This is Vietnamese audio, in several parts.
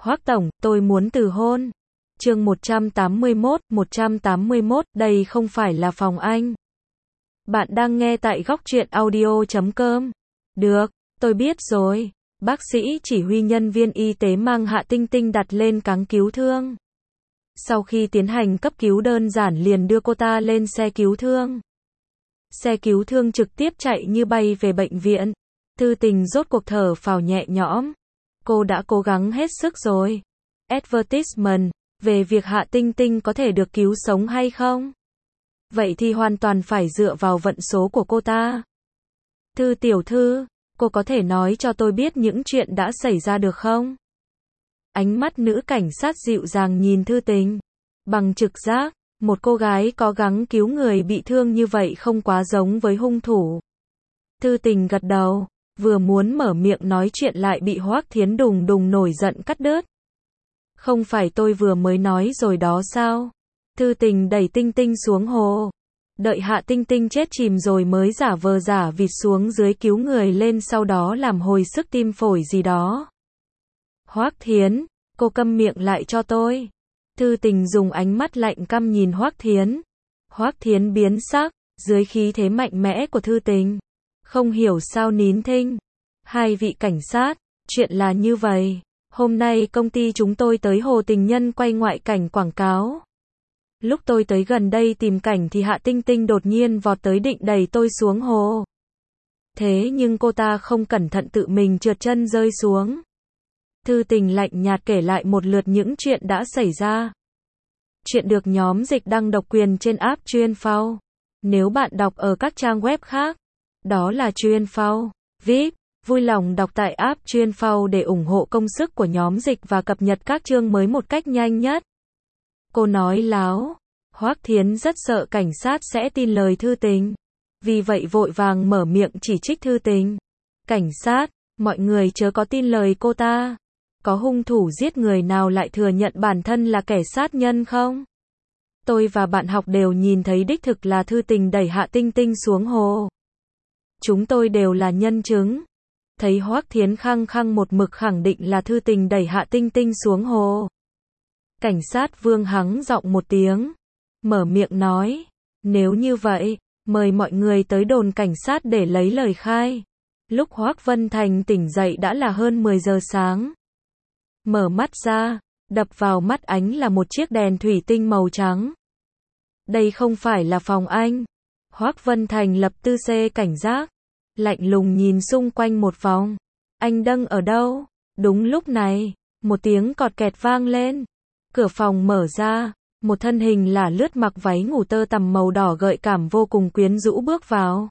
Hoắc tổng, tôi muốn từ hôn. Chương 181, đây không phải là phòng anh. Bạn đang nghe tại góc truyện audio.com. Được, tôi biết rồi. Bác sĩ chỉ huy nhân viên y tế mang Hạ Tinh Tinh đặt lên cáng cứu thương. Sau khi tiến hành cấp cứu đơn giản liền đưa cô ta lên xe cứu thương. Xe cứu thương trực tiếp chạy như bay về bệnh viện. Thư Tình rốt cuộc thở phào nhẹ nhõm. Cô đã cố gắng hết sức rồi. Advertisement về việc Hạ Tinh Tinh có thể được cứu sống hay không? Vậy thì hoàn toàn phải dựa vào vận số của cô ta. Thư tiểu thư, cô có thể nói cho tôi biết những chuyện đã xảy ra được không? Ánh mắt nữ cảnh sát dịu dàng nhìn Thư Tình. Bằng trực giác, một cô gái có gắng cứu người bị thương như vậy không quá giống với hung thủ. Thư Tình gật đầu, vừa muốn mở miệng nói chuyện lại bị Hoắc Thiến đùng đùng nổi giận cắt đứt. Không phải tôi vừa mới nói rồi đó sao? Thư Tình đẩy Tinh Tinh xuống hồ. Đợi Hạ Tinh Tinh chết chìm rồi mới giả vờ giả vịt xuống dưới cứu người lên, sau đó làm hồi sức tim phổi gì đó. Hoắc Thiến, cô câm miệng lại cho tôi. Thư Tình dùng ánh mắt lạnh căm nhìn Hoắc Thiến. Hoắc Thiến biến sắc, dưới khí thế mạnh mẽ của Thư Tình. Không hiểu sao nín thinh. Hai vị cảnh sát, chuyện là như vậy. Hôm nay công ty chúng tôi tới Hồ Tình Nhân quay ngoại cảnh quảng cáo. Lúc tôi tới gần đây tìm cảnh thì Hạ Tinh Tinh đột nhiên vọt tới định đẩy tôi xuống hồ. Thế nhưng cô ta không cẩn thận tự mình trượt chân rơi xuống. Thư Tình lạnh nhạt kể lại một lượt những chuyện đã xảy ra. Chuyện được nhóm dịch đăng độc quyền trên app Chuyên.Phao. Nếu bạn đọc ở các trang web khác, đó là Chuyên.Phao, VIP. Vui lòng đọc tại app Chuyên.Phao để ủng hộ công sức của nhóm dịch và cập nhật các chương mới một cách nhanh nhất. Cô nói láo. Hoắc Thiến rất sợ cảnh sát sẽ tin lời Thư Tình. Vì vậy vội vàng mở miệng chỉ trích Thư Tình. Cảnh sát, mọi người chớ có tin lời cô ta. Có hung thủ giết người nào lại thừa nhận bản thân là kẻ sát nhân không? Tôi và bạn học đều nhìn thấy đích thực là Thư Tình đẩy Hạ Tinh Tinh xuống hồ. Chúng tôi đều là nhân chứng. Thấy Hoắc Thiến khăng khăng một mực khẳng định là Thư Tình đẩy Hạ Tinh Tinh xuống hồ. Cảnh sát Vương hắng giọng một tiếng, mở miệng nói, nếu như vậy, mời mọi người tới đồn cảnh sát để lấy lời khai. Lúc Hoắc Vân Thành tỉnh dậy đã là hơn 10 giờ sáng. Mở mắt ra, đập vào mắt ánh là một chiếc đèn thủy tinh màu trắng. Đây không phải là phòng anh. Hoắc Vân Thành lập tức cảnh giác, lạnh lùng nhìn xung quanh một vòng. Anh đang ở đâu? Đúng lúc này, một tiếng cọt kẹt vang lên. Cửa phòng mở ra, một thân hình lả lướt mặc váy ngủ tơ tằm màu đỏ gợi cảm vô cùng quyến rũ bước vào.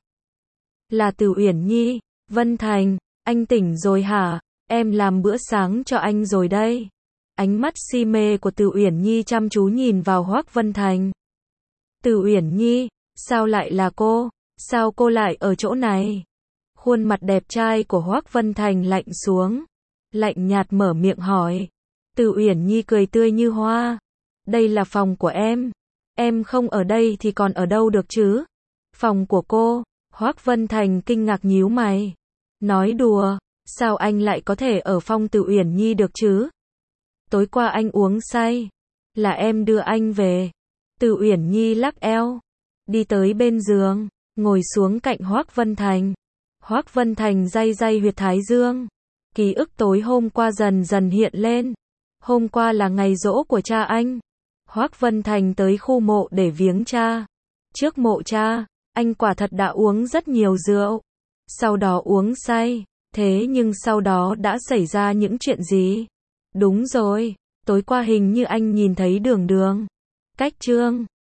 Là Từ Uyển Nhi. Vân Thành, anh tỉnh rồi hả? Em làm bữa sáng cho anh rồi đây. Ánh mắt si mê của Từ Uyển Nhi chăm chú nhìn vào Hoắc Vân Thành. Từ Uyển Nhi, sao lại là cô? Sao cô lại ở chỗ này? Khuôn mặt đẹp trai của Hoắc Vân Thành lạnh xuống, lạnh nhạt mở miệng hỏi. Từ Uyển Nhi cười tươi như hoa. Đây là phòng của em không ở đây thì còn ở đâu được chứ? Phòng của cô? Hoắc Vân Thành kinh ngạc nhíu mày. Nói đùa, sao anh lại có thể ở phòng Từ Uyển Nhi được chứ? Tối qua anh uống say, là em đưa anh về. Từ Uyển Nhi lắc eo, đi tới bên giường, ngồi xuống cạnh Hoắc Vân Thành. Hoắc Vân Thành day day huyệt thái dương. Ký ức tối hôm qua dần dần hiện lên. Hôm qua là ngày giỗ của cha anh. Hoắc Vân Thành tới khu mộ để viếng cha. Trước mộ cha, anh quả thật đã uống rất nhiều rượu. Sau đó uống say. Thế nhưng sau đó đã xảy ra những chuyện gì? Đúng rồi, tối qua hình như anh nhìn thấy Đường Đường. Cách Trương,